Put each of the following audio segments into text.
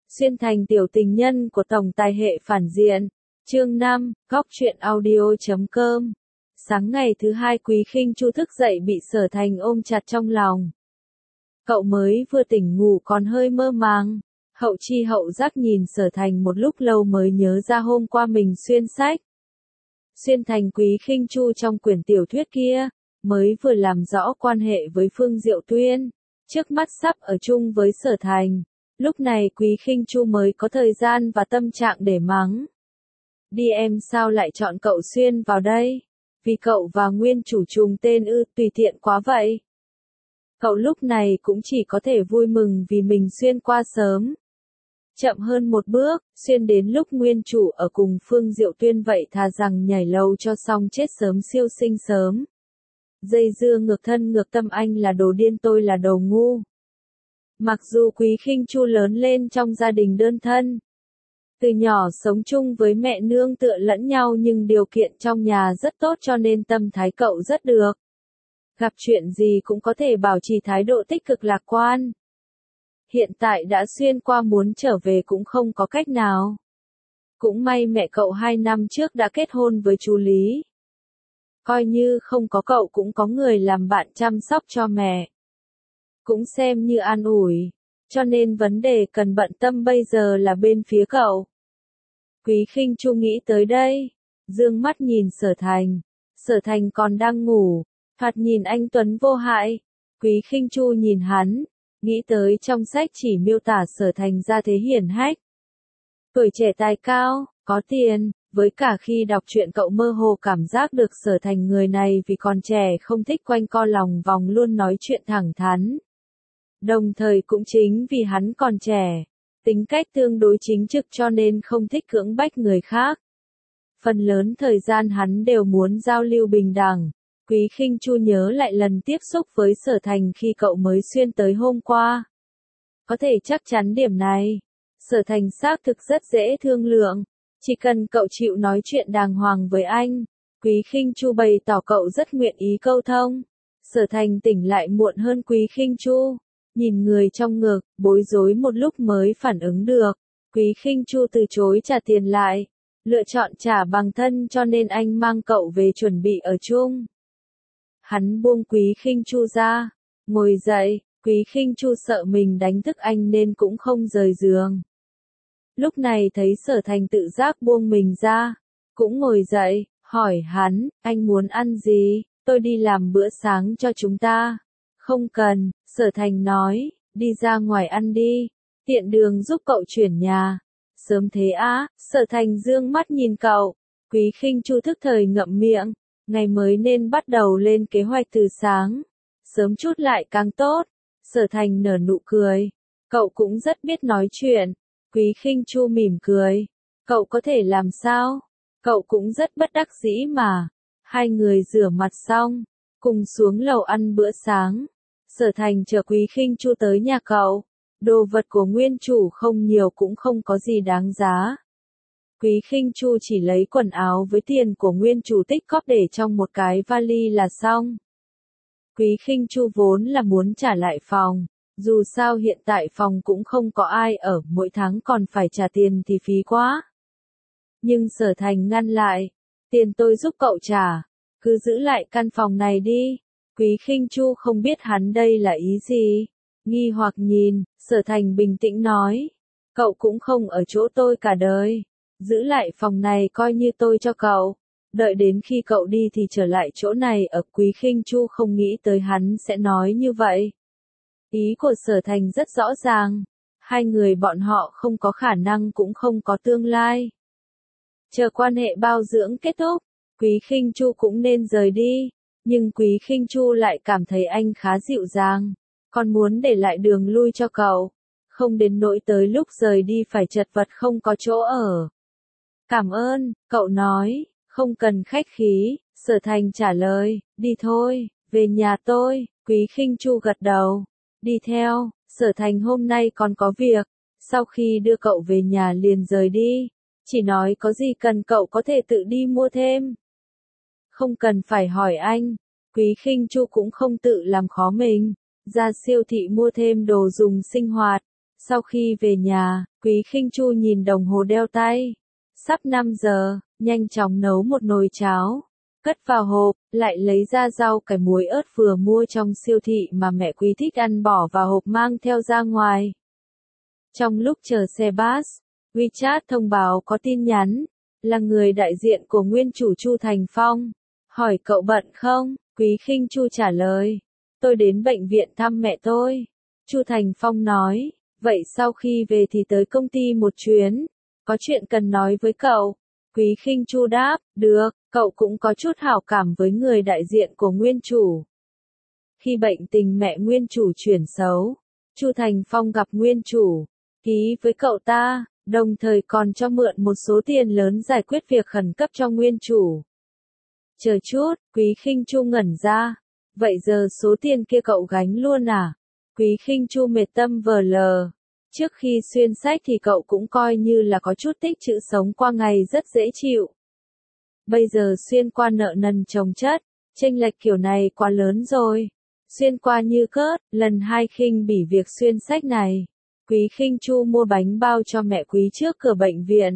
Xuyên thành tiểu tình nhân của tổng tài hệ phản diện. Chương 5, góc truyện audio.com. Sáng ngày thứ hai Quý Khinh Chu thức dậy bị Sở Thành ôm chặt trong lòng. Cậu mới vừa tỉnh ngủ còn hơi mơ màng. Hậu chi hậu giác nhìn Sở Thành một lúc lâu mới nhớ ra hôm qua mình xuyên sách. Xuyên thành Quý Khinh Chu trong quyển tiểu thuyết kia, mới vừa làm rõ quan hệ với Phương Diệu Tuyên, trước mắt sắp ở chung với Sở Thành. Lúc này Quý Khinh Chu mới có thời gian và tâm trạng để mắng. Đi em sao lại chọn cậu xuyên vào đây? Vì cậu và nguyên chủ trùng tên ư, tùy tiện quá vậy. Cậu lúc này cũng chỉ có thể vui mừng vì mình xuyên qua sớm. Chậm hơn một bước, xuyên đến lúc nguyên chủ ở cùng Phương Diệu Tuyên vậy thà rằng nhảy lầu cho xong chết sớm siêu sinh sớm. Dây dưa ngược thân ngược tâm, anh là đồ điên tôi là đồ ngu. Mặc dù Quý Khinh Chu lớn lên trong gia đình đơn thân, từ nhỏ sống chung với mẹ nương tựa lẫn nhau, nhưng điều kiện trong nhà rất tốt cho nên tâm thái cậu rất được. Gặp chuyện gì cũng có thể bảo trì thái độ tích cực lạc quan. Hiện tại đã xuyên qua muốn trở về cũng không có cách nào. Cũng may mẹ cậu 2 năm trước đã kết hôn với chú Lý. Coi như không có cậu cũng có người làm bạn chăm sóc cho mẹ. Cũng xem như an ủi, cho nên vấn đề cần bận tâm bây giờ là bên phía cậu. Quý Khinh Chu nghĩ tới đây, dương mắt nhìn Sở Thành. Sở Thành còn đang ngủ, thoạt nhìn anh tuấn vô hại. Quý Khinh Chu nhìn hắn, nghĩ tới trong sách chỉ miêu tả Sở Thành gia thế hiển hách. Tuổi trẻ tài cao, có tiền, với cả khi đọc truyện cậu mơ hồ cảm giác được Sở Thành người này vì còn trẻ không thích quanh co lòng vòng, luôn nói chuyện thẳng thắn. Đồng thời cũng chính vì hắn còn trẻ, tính cách tương đối chính trực cho nên không thích cưỡng bách người khác. Phần lớn thời gian hắn đều muốn giao lưu bình đẳng. Quý Khinh Chu nhớ lại lần tiếp xúc với Sở Thành khi cậu mới xuyên tới hôm qua. Có thể chắc chắn điểm này, Sở Thành xác thực rất dễ thương lượng, chỉ cần cậu chịu nói chuyện đàng hoàng với anh. Quý Khinh Chu bày tỏ cậu rất nguyện ý câu thông. Sở Thành tỉnh lại muộn hơn Quý Khinh Chu, nhìn người trong ngực, bối rối một lúc mới phản ứng được. Quý Khinh Chu từ chối trả tiền lại, lựa chọn trả bằng thân cho nên anh mang cậu về chuẩn bị ở chung. Hắn buông Quý Khinh Chu ra, ngồi dậy. Quý Khinh Chu sợ mình đánh thức anh nên cũng không rời giường. Lúc này thấy Sở Thành tự giác buông mình ra, cũng ngồi dậy, hỏi hắn, anh muốn ăn gì, tôi đi làm bữa sáng cho chúng ta. Không cần, Sở Thành nói, đi ra ngoài ăn đi, tiện đường giúp cậu chuyển nhà. Sớm thế á, Sở Thành dương mắt nhìn cậu. Quý Khinh Chu thức thời ngậm miệng, ngày mới nên bắt đầu lên kế hoạch từ sáng. Sớm chút lại càng tốt. Sở Thành nở nụ cười, cậu cũng rất biết nói chuyện. Quý Khinh Chu mỉm cười, cậu có thể làm sao? Cậu cũng rất bất đắc dĩ mà. Hai người rửa mặt xong, cùng xuống lầu ăn bữa sáng. Sở Thành chờ Quý Khinh Chu tới nhà cậu. Đồ vật của nguyên chủ không nhiều cũng không có gì đáng giá. Quý Khinh Chu chỉ lấy quần áo với tiền của nguyên chủ tích cóp để trong một cái vali là xong. Quý Khinh Chu vốn là muốn trả lại phòng, dù sao hiện tại phòng cũng không có ai ở, mỗi tháng còn phải trả tiền thì phí quá. Nhưng Sở Thành ngăn lại, tiền tôi giúp cậu trả, cứ giữ lại căn phòng này đi. Quý Khinh Chu không biết hắn đây là ý gì, nghi hoặc nhìn. Sở Thành bình tĩnh nói, cậu cũng không ở chỗ tôi cả đời, giữ lại phòng này coi như tôi cho cậu. Đợi đến khi cậu đi thì trở lại chỗ này ở. Quý Khinh Chu không nghĩ tới hắn sẽ nói như vậy. Ý của Sở Thành rất rõ ràng, hai người bọn họ không có khả năng cũng không có tương lai. Chờ quan hệ bao dưỡng kết thúc, Quý Khinh Chu cũng nên rời đi, nhưng Quý Khinh Chu lại cảm thấy anh khá dịu dàng, còn muốn để lại đường lui cho cậu, không đến nỗi tới lúc rời đi phải chật vật không có chỗ ở. Cảm ơn, cậu nói. Không cần khách khí, Sở Thành trả lời, đi thôi, về nhà tôi. Quý Khinh Chu gật đầu, đi theo. Sở Thành hôm nay còn có việc, sau khi đưa cậu về nhà liền rời đi, chỉ nói có gì cần cậu có thể tự đi mua thêm. Không cần phải hỏi anh. Quý Khinh Chu cũng không tự làm khó mình, ra siêu thị mua thêm đồ dùng sinh hoạt. Sau khi về nhà, Quý Khinh Chu nhìn đồng hồ đeo tay. Sắp 5 giờ, nhanh chóng nấu một nồi cháo. Cất vào hộp, lại lấy ra rau cải muối ớt vừa mua trong siêu thị mà mẹ Quý thích ăn bỏ vào hộp mang theo ra ngoài. Trong lúc chờ xe bus, WeChat thông báo có tin nhắn, là người đại diện của nguyên chủ Chu Thành Phong. Hỏi cậu bận không? Quý Khinh Chu trả lời, tôi đến bệnh viện thăm mẹ tôi. Chu Thành Phong nói, vậy sau khi về thì tới công ty một chuyến, có chuyện cần nói với cậu. Quý Khinh Chu đáp, được, cậu cũng có chút hảo cảm với người đại diện của nguyên chủ. Khi bệnh tình mẹ nguyên chủ chuyển xấu, Chu Thành Phong gặp nguyên chủ, ký với cậu ta, đồng thời còn cho mượn một số tiền lớn giải quyết việc khẩn cấp cho nguyên chủ. Chờ chút, Quý Khinh Chu ngẩn ra, vậy giờ số tiền kia cậu gánh luôn à? Quý Khinh Chu mệt tâm vờ lờ. Trước khi xuyên sách thì cậu cũng coi như là có chút tích trữ sống qua ngày rất dễ chịu. Bây giờ xuyên qua nợ nần chồng chất, chênh lệch kiểu này quá lớn rồi. Xuyên qua như cớt, lần 2 khinh bỉ việc xuyên sách này. Quý Khinh Chu mua bánh bao cho mẹ Quý trước cửa bệnh viện.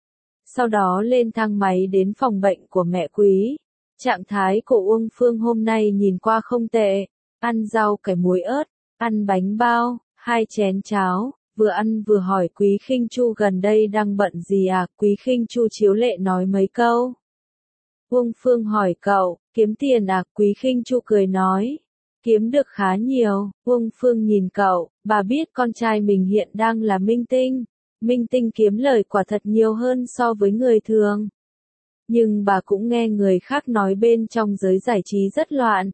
Sau đó lên thang máy đến phòng bệnh của mẹ Quý. Trạng thái của Uông Phương hôm nay nhìn qua không tệ. Ăn rau cải muối ớt, ăn bánh bao, 2 chén cháo. Vừa ăn vừa hỏi Quý Khinh Chu gần đây đang bận gì à? Quý Khinh Chu chiếu lệ nói mấy câu. Uông Phương hỏi cậu, kiếm tiền à? Quý Khinh Chu cười nói, kiếm được khá nhiều. Uông Phương nhìn cậu, bà biết con trai mình hiện đang là minh tinh. Minh tinh kiếm lời quả thật nhiều hơn so với người thường. Nhưng bà cũng nghe người khác nói bên trong giới giải trí rất loạn.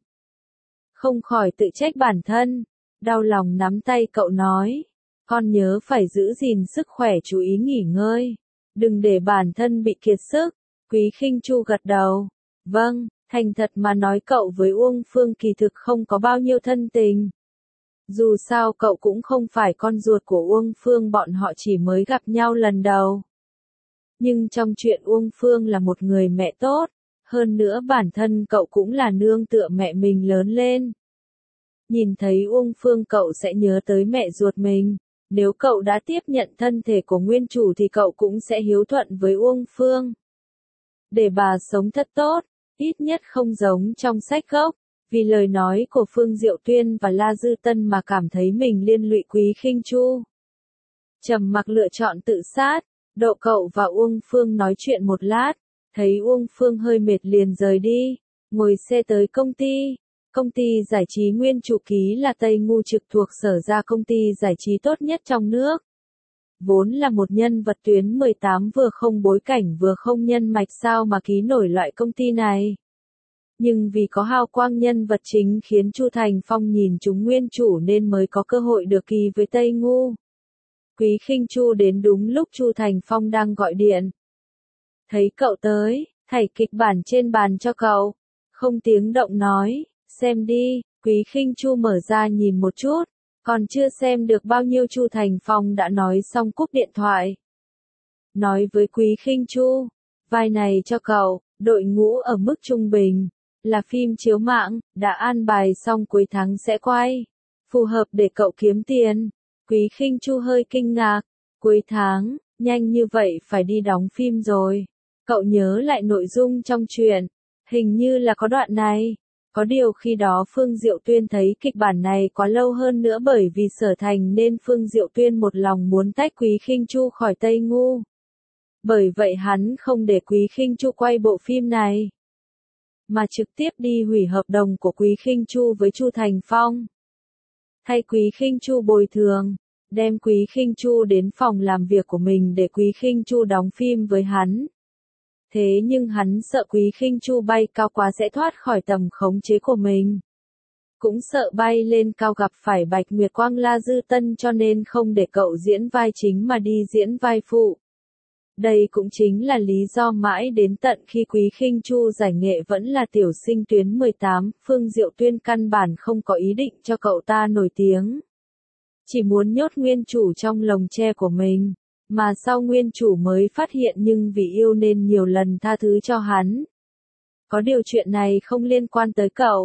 Không khỏi tự trách bản thân, đau lòng nắm tay cậu nói. Con nhớ phải giữ gìn sức khỏe, chú ý nghỉ ngơi. Đừng để bản thân bị kiệt sức. Quý Khinh Chu gật đầu. Vâng, thành thật mà nói cậu với Uông Phương kỳ thực không có bao nhiêu thân tình. Dù sao cậu cũng không phải con ruột của Uông Phương, bọn họ chỉ mới gặp nhau lần đầu. Nhưng trong chuyện Uông Phương là một người mẹ tốt. Hơn nữa bản thân cậu cũng là nương tựa mẹ mình lớn lên. Nhìn thấy Uông Phương cậu sẽ nhớ tới mẹ ruột mình. Nếu cậu đã tiếp nhận thân thể của nguyên chủ thì cậu cũng sẽ hiếu thuận với Uông Phương. Để bà sống thật tốt, ít nhất không giống trong sách gốc, vì lời nói của Phương Diệu Tuyên và La Dư Tân mà cảm thấy mình liên lụy Quý Khinh Chu. Trầm mặc lựa chọn tự sát, Độ cậu và Uông Phương nói chuyện một lát, thấy Uông Phương hơi mệt liền rời đi, ngồi xe tới công ty. Công ty giải trí nguyên chủ ký là Tây Ngu trực thuộc Sở Ra, công ty giải trí tốt nhất trong nước. Vốn là một nhân vật tuyến 18 vừa không bối cảnh vừa không nhân mạch, sao mà ký nổi loại công ty này. Nhưng vì có hào quang nhân vật chính khiến Chu Thành Phong nhìn chúng nguyên chủ nên mới có cơ hội được ký với Tây Ngu. Quý Khinh Chu đến đúng lúc Chu Thành Phong đang gọi điện. Thấy cậu tới, thảy kịch bản trên bàn cho cậu. Không tiếng động nói, xem đi. Quý Khinh Chu mở ra nhìn một chút, còn chưa xem được bao nhiêu Chu Thành Phong đã nói xong cúp điện thoại. Nói với Quý Khinh Chu, vai này cho cậu, đội ngũ ở mức trung bình, là phim chiếu mạng, đã an bài xong cuối tháng sẽ quay, phù hợp để cậu kiếm tiền. Quý Khinh Chu hơi kinh ngạc, cuối tháng, nhanh như vậy phải đi đóng phim rồi. Cậu nhớ lại nội dung trong truyện, hình như là có đoạn này. Có điều khi đó Phương Diệu Tuyên thấy kịch bản này quá lâu, hơn nữa bởi vì Sở Thành nên Phương Diệu Tuyên một lòng muốn tách Quý Khinh Chu khỏi Tây Ngu. Bởi vậy hắn không để Quý Khinh Chu quay bộ phim này, mà trực tiếp đi hủy hợp đồng của Quý Khinh Chu với Chu Thành Phong. Thay Quý Khinh Chu bồi thường, đem Quý Khinh Chu đến phòng làm việc của mình để Quý Khinh Chu đóng phim với hắn. Thế nhưng hắn sợ Quý Khinh Chu bay cao quá sẽ thoát khỏi tầm khống chế của mình. Cũng sợ bay lên cao gặp phải Bạch Nguyệt Quang, La Dư Tân, cho nên không để cậu diễn vai chính mà đi diễn vai phụ. Đây cũng chính là lý do mãi đến tận khi Quý Khinh Chu giải nghệ vẫn là tiểu sinh tuyến 18, Phương Diệu Tuyên căn bản không có ý định cho cậu ta nổi tiếng. Chỉ muốn nhốt nguyên chủ trong lồng tre của mình. Mà sau nguyên chủ mới phát hiện, nhưng vì yêu nên nhiều lần tha thứ cho hắn. Có điều chuyện này không liên quan tới cậu.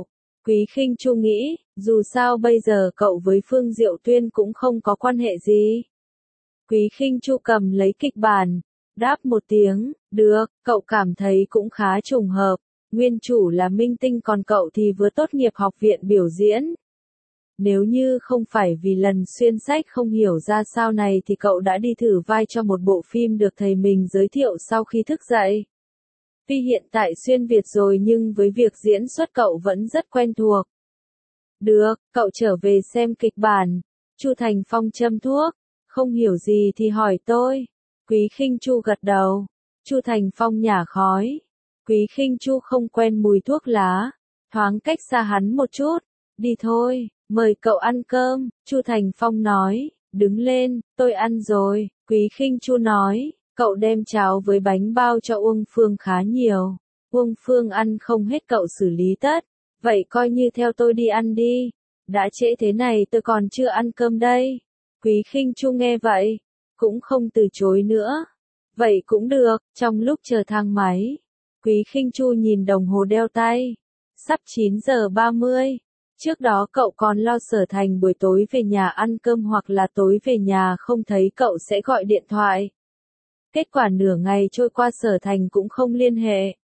Quý Khinh Chu nghĩ, dù sao bây giờ cậu với Phương Diệu Tuyên cũng không có quan hệ gì. Quý Khinh Chu cầm lấy kịch bản, đáp một tiếng, được, cậu cảm thấy cũng khá trùng hợp. Nguyên chủ là minh tinh còn cậu thì vừa tốt nghiệp học viện biểu diễn. Nếu như không phải vì lần xuyên sách không hiểu ra sao này thì cậu đã đi thử vai cho một bộ phim được thầy mình giới thiệu sau khi thức dậy. Tuy hiện tại xuyên Việt rồi nhưng với việc diễn xuất cậu vẫn rất quen thuộc. Được, cậu trở về xem kịch bản. Chu Thành Phong châm thuốc, không hiểu gì thì hỏi tôi. Quý Khinh Chu gật đầu. Chu Thành Phong nhả khói. Quý Khinh Chu không quen mùi thuốc lá, thoáng cách xa hắn một chút. Đi thôi, mời cậu ăn cơm, Chu Thành Phong nói, đứng lên, tôi ăn rồi. Quý Khinh Chu nói, cậu đem cháo với bánh bao cho Uông Phương khá nhiều. Uông Phương ăn không hết cậu xử lý tất, vậy coi như theo tôi đi ăn đi. Đã trễ thế này tôi còn chưa ăn cơm đây. Quý Khinh Chu nghe vậy, cũng không từ chối nữa. Vậy cũng được, trong lúc chờ thang máy. Quý Khinh Chu nhìn đồng hồ đeo tay. Sắp 9 giờ 30. Trước đó cậu còn lo Sở Thành buổi tối về nhà ăn cơm hoặc là tối về nhà không thấy cậu sẽ gọi điện thoại. Kết quả nửa ngày trôi qua Sở Thành cũng không liên hệ.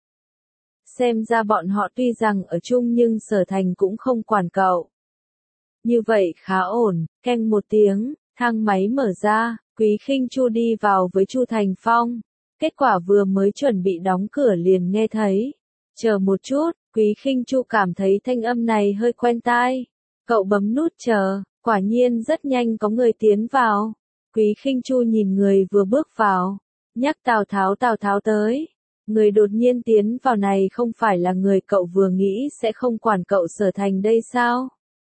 Xem ra bọn họ tuy rằng ở chung nhưng Sở Thành cũng không quản cậu. Như vậy khá ổn, keng một tiếng, thang máy mở ra, Quý Khinh Chu đi vào với Chu Thành Phong. Kết quả vừa mới chuẩn bị đóng cửa liền nghe thấy. Chờ một chút, Quý Khinh Chu cảm thấy thanh âm này hơi quen tai. Cậu bấm nút chờ, quả nhiên rất nhanh có người tiến vào. Quý Khinh Chu nhìn người vừa bước vào, nhắc Tào Tháo tới. Người đột nhiên tiến vào này không phải là người cậu vừa nghĩ sẽ không quản cậu Sở Thành đây sao?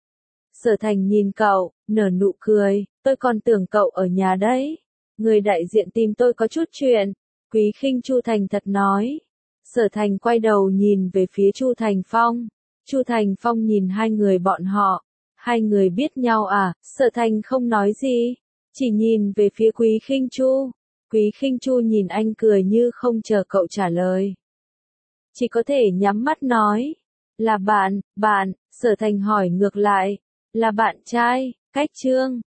Sở Thành nhìn cậu, nở nụ cười, tôi còn tưởng cậu ở nhà đấy. Người đại diện tìm tôi có chút chuyện. Quý Khinh Chu thành thật nói. Sở Thành quay đầu nhìn về phía Chu Thành Phong. Chu Thành Phong nhìn hai người bọn họ. Hai người biết nhau à? Sở Thành không nói gì, chỉ nhìn về phía Quý Khinh Chu. Quý Khinh Chu nhìn anh cười như không chờ cậu trả lời. Chỉ có thể nhắm mắt nói. Là bạn, Sở Thành hỏi ngược lại. Là bạn trai, cách Trương.